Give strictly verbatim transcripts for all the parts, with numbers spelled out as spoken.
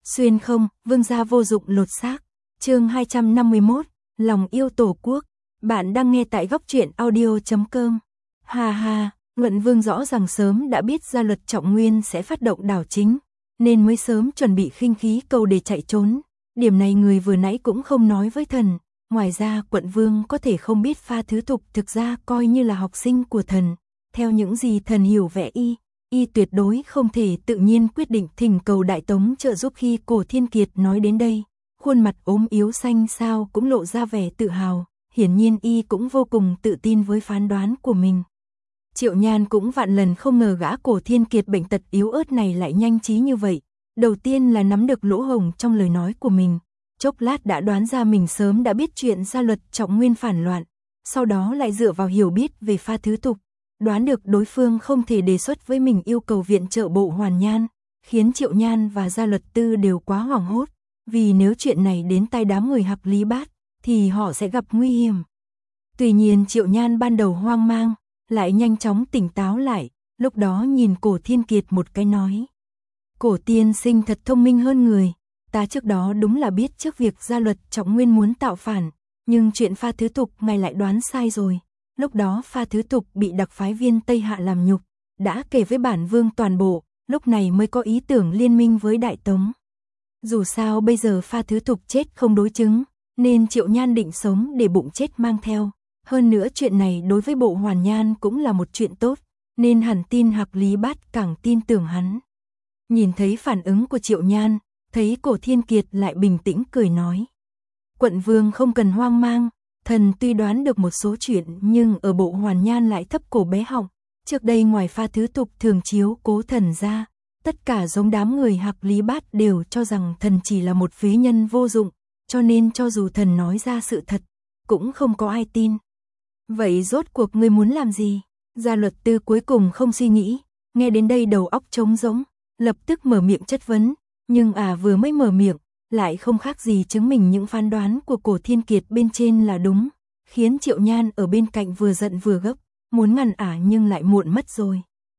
Xuyên không, vương gia vô dụng lột xác. Chương hai trăm năm mươi mốt, lòng yêu tổ quốc. Bạn đang nghe tại góc truyện audio chấm com. Ha ha, Luận Vương rõ ràng sớm đã biết Gia Luật Trọng Nguyên sẽ phát động đảo chính, nên mới sớm chuẩn bị khinh khí cầu để chạy trốn. Điểm này người vừa nãy cũng không nói với thần. Ngoài ra quận vương có thể không biết Pha Thứ Thục thực ra coi như là học sinh của thần. Theo những gì thần hiểu vẽ y, y tuyệt đối không thể tự nhiên quyết định thỉnh cầu Đại Tống trợ giúp. Khi Cổ Thiên Kiệt nói đến đây, khuôn mặt ốm yếu xanh xao cũng lộ ra vẻ tự hào, hiển nhiên y cũng vô cùng tự tin với phán đoán của mình. Triệu Nhan cũng vạn lần không ngờ gã Cổ Thiên Kiệt bệnh tật yếu ớt này lại nhanh trí như vậy. Đầu tiên là nắm được lỗ hổng trong lời nói của mình, chốc lát đã đoán ra mình sớm đã biết chuyện Gia Luật Trọng Nguyên phản loạn, sau đó lại dựa vào hiểu biết về Pha Thứ Thục, đoán được đối phương không thể đề xuất với mình yêu cầu viện trợ Bộ Hoàn Nhan, khiến Triệu Nhan và Gia Luật Tư đều quá hoảng hốt, vì nếu chuyện này đến tai đám người Hạc Lý Bát, thì họ sẽ gặp nguy hiểm. Tuy nhiên Triệu Nhan ban đầu hoang mang, lại nhanh chóng tỉnh táo lại, lúc đó nhìn Cổ Thiên Kiệt một cái nói: Cổ tiên sinh thật thông minh hơn người, ta trước đó đúng là biết trước việc Gia Luật Trọng Nguyên muốn tạo phản, nhưng chuyện Pha Thứ Thục ngài lại đoán sai rồi. Lúc đó Pha Thứ Thục bị đặc phái viên Tây Hạ làm nhục, đã kể với bản vương toàn bộ, lúc này mới có ý tưởng liên minh với Đại Tống. Dù sao bây giờ Pha Thứ Thục chết không đối chứng, nên Triệu Nhan định sống để bụng chết mang theo. Hơn nữa chuyện này đối với Bộ Hoàn Nhan cũng là một chuyện tốt, nên hẳn tin Hạc Lý Bát càng tin tưởng hắn. Nhìn thấy phản ứng của Triệu Nhan, thấy Cổ Thiên Kiệt lại bình tĩnh cười nói: Quận vương không cần hoang mang, thần tuy đoán được một số chuyện nhưng ở Bộ Hoàn Nhan lại thấp cổ bé họng. Trước đây ngoài Pha Thứ Thục thường chiếu cố thần ra, tất cả giống đám người Hạc Lý Bát đều cho rằng thần chỉ là một phế nhân vô dụng, cho nên cho dù thần nói ra sự thật, cũng không có ai tin. Vậy rốt cuộc ngươi muốn làm gì? Gia Luật Tư cuối cùng không suy nghĩ, nghe đến đây đầu óc trống rỗng, lập tức mở miệng chất vấn, nhưng à vừa mới mở miệng, lại không khác gì chứng minh những phán đoán của Cổ Thiên Kiệt bên trên là đúng, khiến Triệu Nhan ở bên cạnh vừa giận vừa gấp, muốn ngăn ả nhưng lại muộn mất rồi.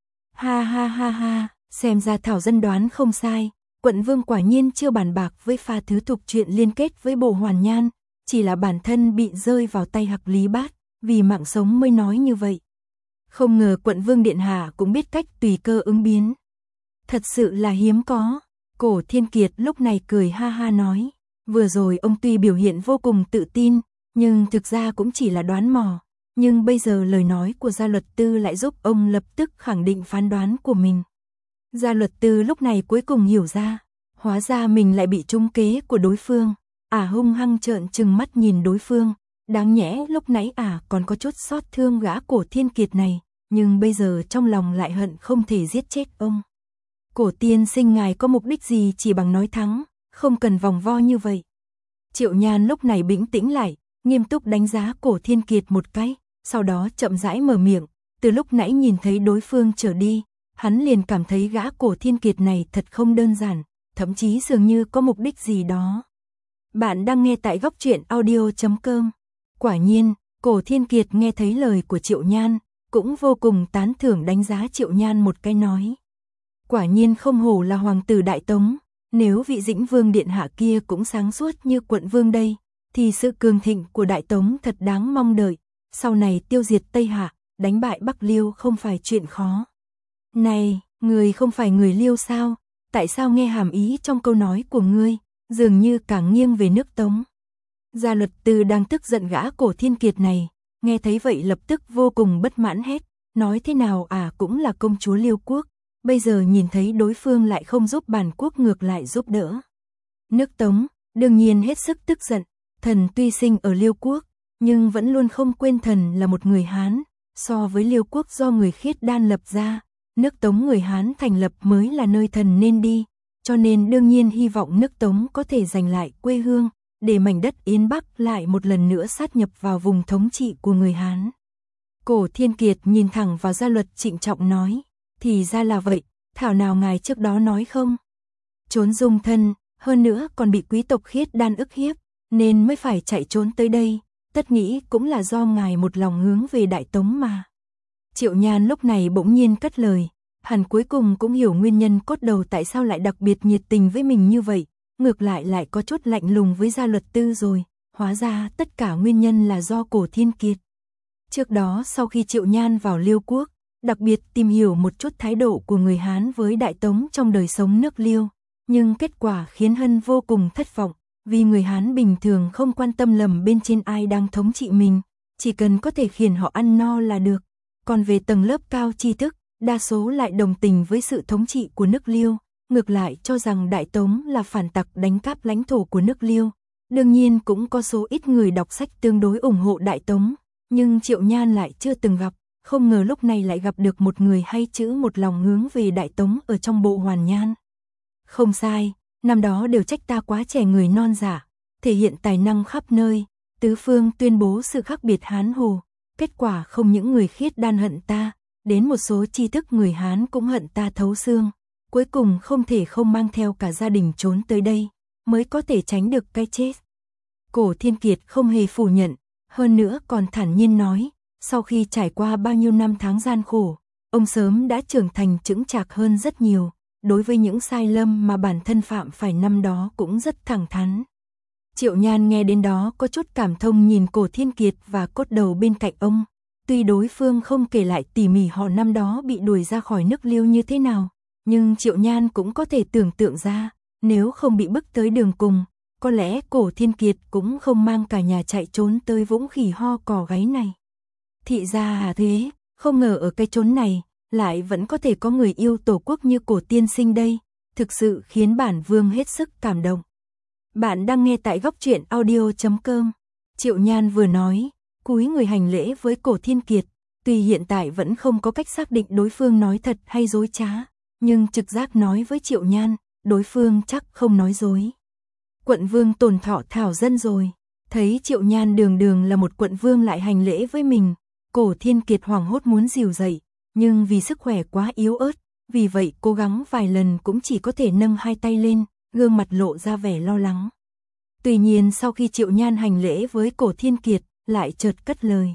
Ha ha ha ha, xem ra Thảo Dân đoán không sai, quận vương quả nhiên chưa bàn bạc với Pha Thứ Thục chuyện liên kết với Bộ Hoàn Nhan, chỉ là bản thân bị rơi vào tay Hạc Lý Bát, vì mạng sống mới nói như vậy. Không ngờ quận vương điện hạ cũng biết cách tùy cơ ứng biến. Thật sự là hiếm có. Cổ Thiên Kiệt lúc này cười ha ha nói, vừa rồi ông tuy biểu hiện vô cùng tự tin, nhưng thực ra cũng chỉ là đoán mò, nhưng bây giờ lời nói của Gia Luật Tư lại giúp ông lập tức khẳng định phán đoán của mình. Gia Luật Tư lúc này cuối cùng hiểu ra, hóa ra mình lại bị trúng kế của đối phương, ả à hung hăng trợn trừng mắt nhìn đối phương, đáng nhẽ lúc nãy ả à còn có chút xót thương gã Cổ Thiên Kiệt này, nhưng bây giờ trong lòng lại hận không thể giết chết ông. Cổ tiên sinh ngài có mục đích gì chỉ bằng nói thắng, không cần vòng vo như vậy. Triệu Nhan lúc này bình tĩnh lại, nghiêm túc đánh giá Cổ Thiên Kiệt một cái, sau đó chậm rãi mở miệng, từ lúc nãy nhìn thấy đối phương trở đi, hắn liền cảm thấy gã Cổ Thiên Kiệt này thật không đơn giản, thậm chí dường như có mục đích gì đó. Bạn đang nghe tại góc truyện audio chấm com. Quả nhiên, Cổ Thiên Kiệt nghe thấy lời của Triệu Nhan, cũng vô cùng tán thưởng đánh giá Triệu Nhan một cái nói: Quả nhiên không hổ là hoàng tử Đại Tống, nếu vị Dĩnh Vương điện hạ kia cũng sáng suốt như quận vương đây, thì sự cường thịnh của Đại Tống thật đáng mong đợi, sau này tiêu diệt Tây Hạ, đánh bại Bắc Liêu không phải chuyện khó. Này, người không phải người Liêu sao? Tại sao nghe hàm ý trong câu nói của ngươi, dường như càng nghiêng về nước Tống? Gia Luật Tư đang tức giận gã Cổ Thiên Kiệt này, nghe thấy vậy lập tức vô cùng bất mãn hét, nói thế nào à cũng là công chúa Liêu quốc, bây giờ nhìn thấy đối phương lại không giúp bản quốc ngược lại giúp đỡ. Nước Tống, đương nhiên hết sức tức giận, thần tuy sinh ở Liêu quốc, nhưng vẫn luôn không quên thần là một người Hán, so với Liêu quốc do người Khiết Đan lập ra, nước Tống người Hán thành lập mới là nơi thần nên đi, cho nên đương nhiên hy vọng nước Tống có thể giành lại quê hương, để mảnh đất Yên Bắc lại một lần nữa sát nhập vào vùng thống trị của người Hán. Cổ Thiên Kiệt nhìn thẳng vào Gia Luật trịnh trọng nói, thì ra là vậy, thảo nào ngài trước đó nói không? Trốn dung thân, hơn nữa còn bị quý tộc Khiết Đan ức hiếp, nên mới phải chạy trốn tới đây, tất nghĩ cũng là do ngài một lòng hướng về Đại Tống mà. Triệu Nhan lúc này bỗng nhiên cất lời, hẳn cuối cùng cũng hiểu nguyên nhân cốt đầu tại sao lại đặc biệt nhiệt tình với mình như vậy, ngược lại lại có chút lạnh lùng với Gia Luật Tư rồi, hóa ra tất cả nguyên nhân là do Cổ Thiên Kiệt. Trước đó sau khi Triệu Nhan vào Liêu quốc, đặc biệt tìm hiểu một chút thái độ của người Hán với Đại Tống trong đời sống nước Liêu, nhưng kết quả khiến Hân vô cùng thất vọng, vì người Hán bình thường không quan tâm lầm bên trên ai đang thống trị mình, chỉ cần có thể khiến họ ăn no là được. Còn về tầng lớp cao tri thức, đa số lại đồng tình với sự thống trị của nước Liêu, ngược lại cho rằng Đại Tống là phản tặc đánh cắp lãnh thổ của nước Liêu. Đương nhiên cũng có số ít người đọc sách tương đối ủng hộ Đại Tống, nhưng Triệu Nhan lại chưa từng gặp, không ngờ lúc này lại gặp được một người hay chữ một lòng hướng về Đại Tống ở trong bộ Hoàn Nhan. Không sai, năm đó đều trách ta quá trẻ người non dạ, thể hiện tài năng khắp nơi, tứ phương tuyên bố sự khác biệt Hán Hồ, kết quả không những người khiết đan hận ta, đến một số tri thức người Hán cũng hận ta thấu xương, cuối cùng không thể không mang theo cả gia đình trốn tới đây, mới có thể tránh được cái chết. Cổ Thiên Kiệt không hề phủ nhận, hơn nữa còn thản nhiên nói, sau khi trải qua bao nhiêu năm tháng gian khổ, ông sớm đã trưởng thành chững chạc hơn rất nhiều, đối với những sai lầm mà bản thân phạm phải năm đó cũng rất thẳng thắn. Triệu Nhan nghe đến đó có chút cảm thông nhìn Cổ Thiên Kiệt và Cốt Đầu bên cạnh ông, tuy đối phương không kể lại tỉ mỉ họ năm đó bị đuổi ra khỏi nước Liêu như thế nào, nhưng Triệu Nhan cũng có thể tưởng tượng ra, nếu không bị bức tới đường cùng, có lẽ Cổ Thiên Kiệt cũng không mang cả nhà chạy trốn tới vũng khỉ ho cò gáy này. Thị ra à thế, không ngờ ở cái chốn này, lại vẫn có thể có người yêu tổ quốc như Cổ tiên sinh đây, thực sự khiến bản vương hết sức cảm động. Bạn đang nghe tại góc truyện audio chấm com. Triệu Nhan vừa nói, cúi người hành lễ với Cổ Thiên Kiệt, tuy hiện tại vẫn không có cách xác định đối phương nói thật hay dối trá, nhưng trực giác nói với Triệu Nhan, đối phương chắc không nói dối. Quận vương tồn thọ thảo dân rồi, thấy Triệu Nhan đường đường là một quận vương lại hành lễ với mình, Cổ Thiên Kiệt hoảng hốt muốn dìu dậy, nhưng vì sức khỏe quá yếu ớt, vì vậy cố gắng vài lần cũng chỉ có thể nâng hai tay lên, gương mặt lộ ra vẻ lo lắng. Tuy nhiên sau khi Triệu Nhan hành lễ với Cổ Thiên Kiệt, lại chợt cất lời.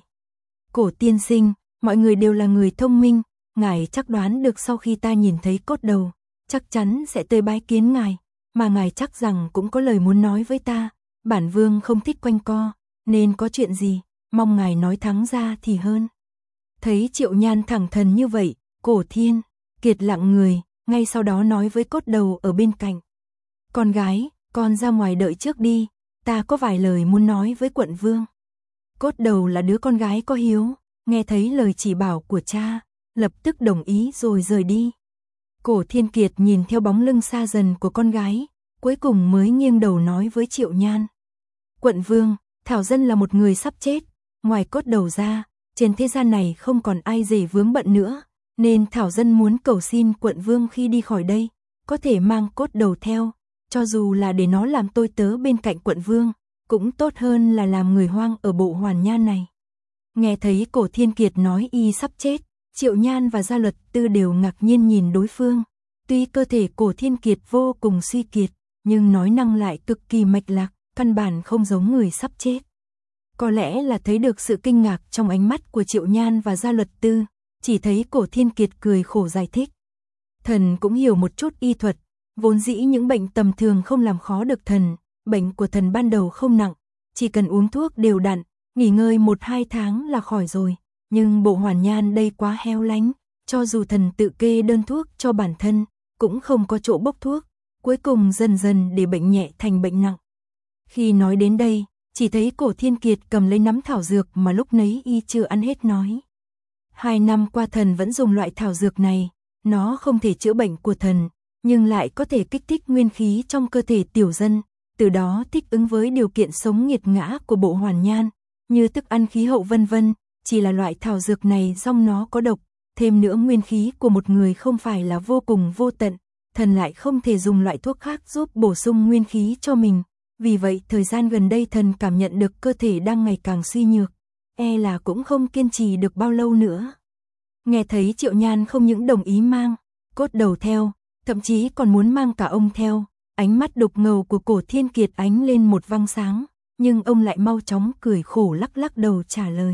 Cổ tiên sinh, mọi người đều là người thông minh, ngài chắc đoán được sau khi ta nhìn thấy Cốt Đầu, chắc chắn sẽ tới bái kiến ngài, mà ngài chắc rằng cũng có lời muốn nói với ta, bản vương không thích quanh co, nên có chuyện gì, mong ngài nói thẳng ra thì hơn. Thấy Triệu Nhan thẳng thắn như vậy, Cổ Thiên Kiệt lặng người, ngay sau đó nói với Cốt Đầu ở bên cạnh. Con gái, con ra ngoài đợi trước đi, ta có vài lời muốn nói với quận vương. Cốt Đầu là đứa con gái có hiếu, nghe thấy lời chỉ bảo của cha, lập tức đồng ý rồi rời đi. Cổ Thiên Kiệt nhìn theo bóng lưng xa dần của con gái, cuối cùng mới nghiêng đầu nói với Triệu Nhan. Quận vương, Thảo Dân là một người sắp chết, ngoài Cốt Đầu ra, trên thế gian này không còn ai dễ vướng bận nữa, nên Thảo Dân muốn cầu xin quận vương khi đi khỏi đây, có thể mang Cốt Đầu theo, cho dù là để nó làm tôi tớ bên cạnh quận vương, cũng tốt hơn là làm người hoang ở bộ Hoàn Nhan này. Nghe thấy Cổ Thiên Kiệt nói y sắp chết, Triệu Nhan và Gia Luật Tư đều ngạc nhiên nhìn đối phương. Tuy cơ thể Cổ Thiên Kiệt vô cùng suy kiệt, nhưng nói năng lại cực kỳ mạch lạc, căn bản không giống người sắp chết. Có lẽ là thấy được sự kinh ngạc trong ánh mắt của Triệu Nhan và Gia Luật Tư, chỉ thấy Cổ Thiên Kiệt cười khổ giải thích. Thần cũng hiểu một chút y thuật, vốn dĩ những bệnh tầm thường không làm khó được thần, bệnh của thần ban đầu không nặng, chỉ cần uống thuốc đều đặn, nghỉ ngơi một hai tháng là khỏi rồi, nhưng bộ Hoàn Nhan đây quá heo lánh, cho dù thần tự kê đơn thuốc cho bản thân, cũng không có chỗ bốc thuốc, cuối cùng dần dần để bệnh nhẹ thành bệnh nặng. Khi nói đến đây, chỉ thấy Cổ Thiên Kiệt cầm lấy nắm thảo dược mà lúc nấy y chưa ăn hết nói. Hai năm qua thần vẫn dùng loại thảo dược này, nó không thể chữa bệnh của thần, nhưng lại có thể kích thích nguyên khí trong cơ thể tiểu dân, từ đó thích ứng với điều kiện sống nghiệt ngã của bộ Hoàn Nhan, như thức ăn khí hậu vân vân, chỉ là loại thảo dược này trong nó có độc, thêm nữa nguyên khí của một người không phải là vô cùng vô tận, thần lại không thể dùng loại thuốc khác giúp bổ sung nguyên khí cho mình, vì vậy thời gian gần đây thần cảm nhận được cơ thể đang ngày càng suy nhược, e là cũng không kiên trì được bao lâu nữa. Nghe thấy Triệu Nhan không những đồng ý mang Cốt Đầu theo, thậm chí còn muốn mang cả ông theo, ánh mắt đục ngầu của Cổ Thiên Kiệt ánh lên một văng sáng, nhưng ông lại mau chóng cười khổ lắc lắc đầu trả lời.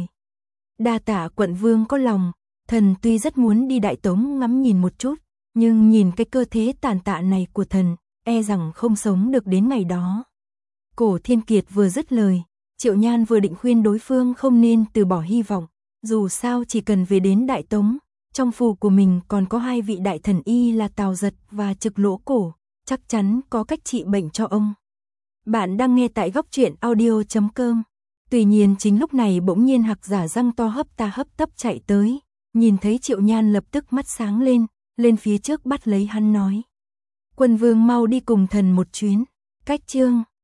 Đa tạ quận vương có lòng, thần tuy rất muốn đi Đại Tống ngắm nhìn một chút, nhưng nhìn cái cơ thế tàn tạ này của thần, e rằng không sống được đến ngày đó. Cổ Thiên Kiệt vừa dứt lời, Triệu Nhan vừa định khuyên đối phương không nên từ bỏ hy vọng, dù sao chỉ cần về đến Đại Tống, trong phủ của mình còn có hai vị đại thần y là Tào Giật và Trực Lỗ Cổ, chắc chắn có cách trị bệnh cho ông. Bạn đang nghe tại góc truyện audio chấm com. Tuy nhiên chính lúc này bỗng nhiên Hạc Giả răng to hấp ta hấp tấp chạy tới, nhìn thấy Triệu Nhan lập tức mắt sáng lên, lên phía trước bắt lấy hắn nói: Quân vương mau đi cùng thần một chuyến. Cách chương